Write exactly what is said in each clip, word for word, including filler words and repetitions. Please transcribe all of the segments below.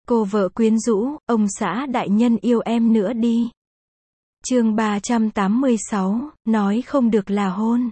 Cô vợ quyến rũ, ông xã đại nhân yêu em nữa đi. Chương ba trăm tám mươi sáu, nói không được là hôn.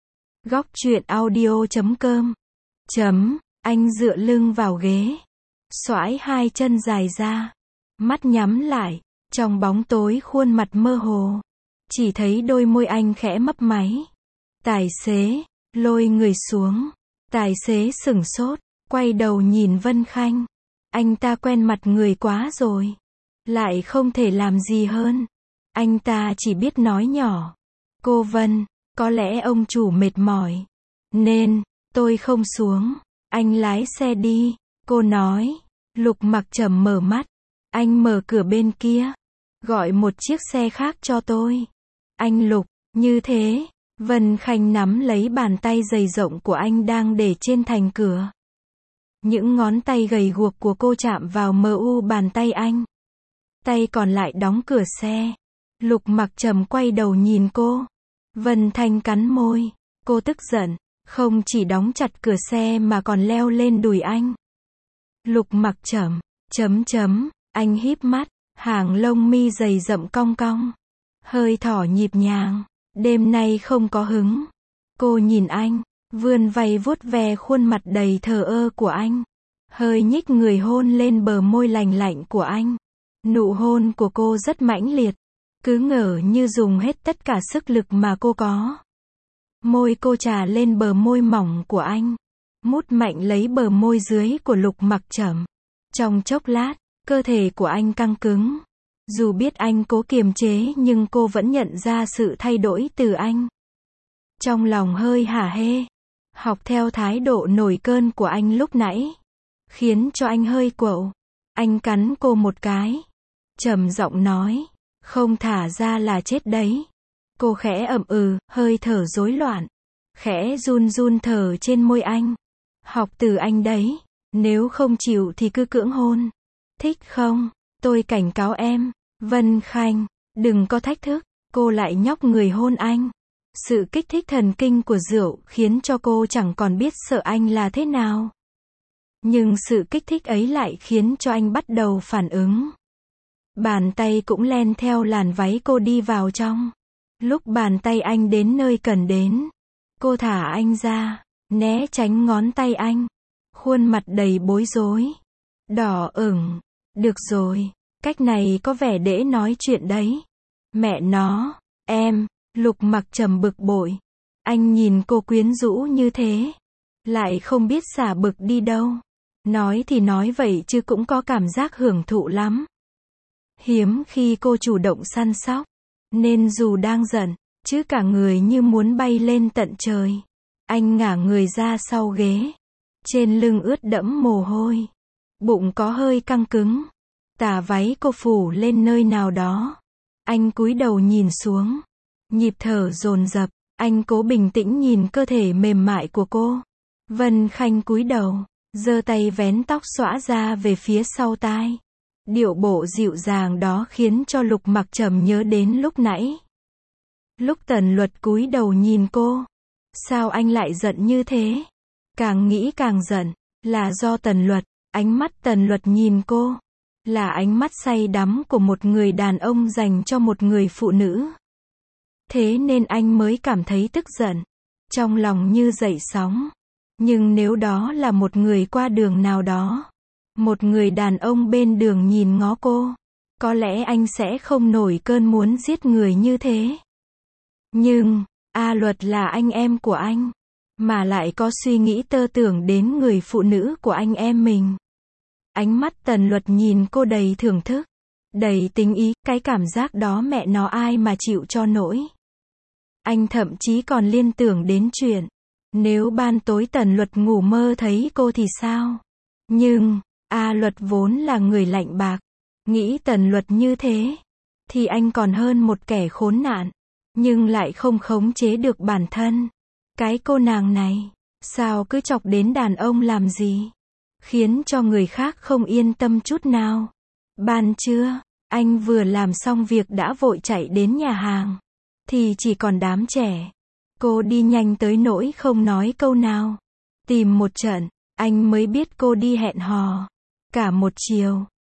Góc truyện audio chấm com. Chấm, anh dựa lưng vào ghế. Xoải hai chân dài ra. Mắt nhắm lại. Trong bóng tối khuôn mặt mơ hồ. Chỉ thấy đôi môi anh khẽ mấp máy. Tài xế, lôi người xuống. Tài xế sửng sốt, quay đầu nhìn Vân Khanh. Anh ta quen mặt người quá rồi. Lại không thể làm gì hơn. Anh ta chỉ biết nói nhỏ. Cô Vân, có lẽ ông chủ mệt mỏi. Nên, tôi không xuống. Anh lái xe đi. Cô nói. Lục Mặc Trầm mở mắt. Anh mở cửa bên kia. Gọi một chiếc xe khác cho tôi. Anh Lục, như thế. Vân Khanh nắm lấy bàn tay dày rộng của anh đang để trên thành cửa. Những ngón tay gầy guộc của cô chạm vào mờ u bàn tay anh. Tay còn lại đóng cửa xe. Lục Mặc Trầm quay đầu nhìn cô. Vân Thanh cắn môi. Cô tức giận. Không chỉ đóng chặt cửa xe mà còn leo lên đùi anh. Lục Mặc Trầm. Chấm chấm. Anh híp mắt. Hàng lông mi dày rậm cong cong. Hơi thở nhịp nhàng. Đêm nay không có hứng. Cô nhìn anh. Vươn vai vuốt ve khuôn mặt đầy thờ ơ của anh. Hơi nhích người hôn lên bờ môi lành lạnh của anh. Nụ hôn của cô rất mãnh liệt. Cứ ngỡ như dùng hết tất cả sức lực mà cô có. Môi cô trà lên bờ môi mỏng của anh. Mút mạnh lấy bờ môi dưới của Lục Mặc Trầm. Trong chốc lát, cơ thể của anh căng cứng. Dù biết anh cố kiềm chế nhưng cô vẫn nhận ra sự thay đổi từ anh. Trong lòng hơi hả hê. Học theo thái độ nổi cơn của anh lúc nãy. Khiến cho anh hơi quậu. Anh cắn cô một cái. Trầm giọng nói. Không thả ra là chết đấy. Cô khẽ ậm ừ, hơi thở rối loạn. Khẽ run run thở trên môi anh. Học từ anh đấy. Nếu không chịu thì cứ cưỡng hôn. Thích không? Tôi cảnh cáo em. Vân Khanh. Đừng có thách thức. Cô lại nhóc người hôn anh. Sự kích thích thần kinh của rượu khiến cho cô chẳng còn biết sợ anh là thế nào. Nhưng sự kích thích ấy lại khiến cho anh bắt đầu phản ứng. Bàn tay cũng len theo làn váy cô đi vào trong. Lúc bàn tay anh đến nơi cần đến, cô thả anh ra, né tránh ngón tay anh. Khuôn mặt đầy bối rối. Đỏ ửng. Được rồi, cách này có vẻ dễ nói chuyện đấy. Mẹ nó, em. Lục Mặc Trầm bực bội. Anh nhìn cô quyến rũ như thế. Lại không biết xả bực đi đâu. Nói thì nói vậy chứ cũng có cảm giác hưởng thụ lắm. Hiếm khi cô chủ động săn sóc. Nên dù đang giận, chứ cả người như muốn bay lên tận trời. Anh ngả người ra sau ghế. Trên lưng ướt đẫm mồ hôi. Bụng có hơi căng cứng. Tà váy cô phủ lên nơi nào đó. Anh cúi đầu nhìn xuống. Nhịp thở dồn dập, anh cố bình tĩnh nhìn cơ thể mềm mại của cô. Vân Khanh cúi đầu, giơ tay vén tóc xõa ra về phía sau tai. Điệu bộ dịu dàng đó khiến cho Lục Mặc Trầm nhớ đến lúc nãy. Lúc Tần Luật cúi đầu nhìn cô. Sao anh lại giận như thế? Càng nghĩ càng giận. Là do Tần Luật. Ánh mắt Tần Luật nhìn cô. Là ánh mắt say đắm của một người đàn ông dành cho một người phụ nữ. Thế nên anh mới cảm thấy tức giận. Trong lòng như dậy sóng. Nhưng nếu đó là một người qua đường nào đó. Một người đàn ông bên đường nhìn ngó cô. Có lẽ anh sẽ không nổi cơn muốn giết người như thế. Nhưng, A Luật là anh em của anh. Mà lại có suy nghĩ tơ tưởng đến người phụ nữ của anh em mình. Ánh mắt Tần Luật nhìn cô đầy thưởng thức. Đầy tình ý, cái cảm giác đó mẹ nó ai mà chịu cho nổi. Anh thậm chí còn liên tưởng đến chuyện. Nếu ban tối Tần Luật ngủ mơ thấy cô thì sao? Nhưng, A Luật vốn là người lạnh bạc. Nghĩ Tần Luật như thế. Thì anh còn hơn một kẻ khốn nạn. Nhưng lại không khống chế được bản thân. Cái cô nàng này. Sao cứ chọc đến đàn ông làm gì? Khiến cho người khác không yên tâm chút nào. Ban trưa, anh vừa làm xong việc đã vội chạy đến nhà hàng. Thì chỉ còn đám trẻ. Cô đi nhanh tới nỗi không nói câu nào. Tìm một trận, anh mới biết cô đi hẹn hò. Cả một chiều,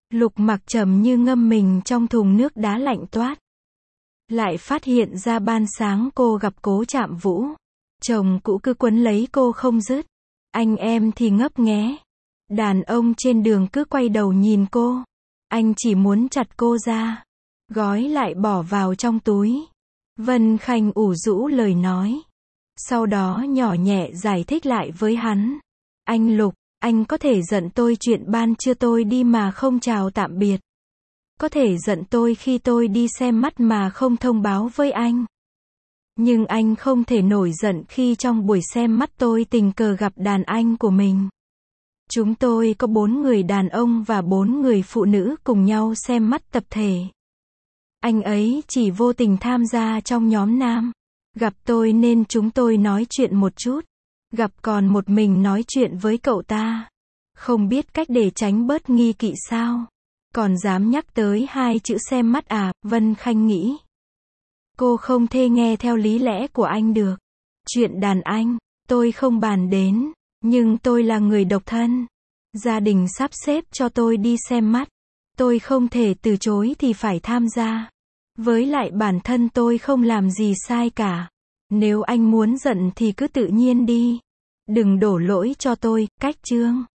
Lục Mặc trầm như ngâm mình trong thùng nước đá lạnh toát. Lại phát hiện ra ban sáng cô gặp Cố Trạm Vũ. Chồng cũ cứ quấn lấy cô không dứt. Anh em thì ngấp nghé. Đàn ông trên đường cứ quay đầu nhìn cô. Anh chỉ muốn chặt cô ra. Gói lại bỏ vào trong túi. Vân Khanh ủ rũ lời nói. Sau đó nhỏ nhẹ giải thích lại với hắn. Anh Lục, anh có thể giận tôi chuyện ban trưa tôi đi mà không chào tạm biệt. Có thể giận tôi khi tôi đi xem mắt mà không thông báo với anh. Nhưng anh không thể nổi giận khi trong buổi xem mắt tôi tình cờ gặp đàn anh của mình. Chúng tôi có bốn người đàn ông và bốn người phụ nữ cùng nhau xem mắt tập thể. Anh ấy chỉ vô tình tham gia trong nhóm nam. Gặp tôi nên chúng tôi nói chuyện một chút. Gặp còn một mình nói chuyện với cậu ta. Không biết cách để tránh bớt nghi kỵ sao. Còn dám nhắc tới hai chữ xem mắt à, Vân Khanh nghĩ. Cô không thể nghe theo lý lẽ của anh được. Chuyện đàn anh, tôi không bàn đến. Nhưng tôi là người độc thân. Gia đình sắp xếp cho tôi đi xem mắt. Tôi không thể từ chối thì phải tham gia. Với lại bản thân tôi không làm gì sai cả. Nếu anh muốn giận thì cứ tự nhiên đi. Đừng đổ lỗi cho tôi, cách chương.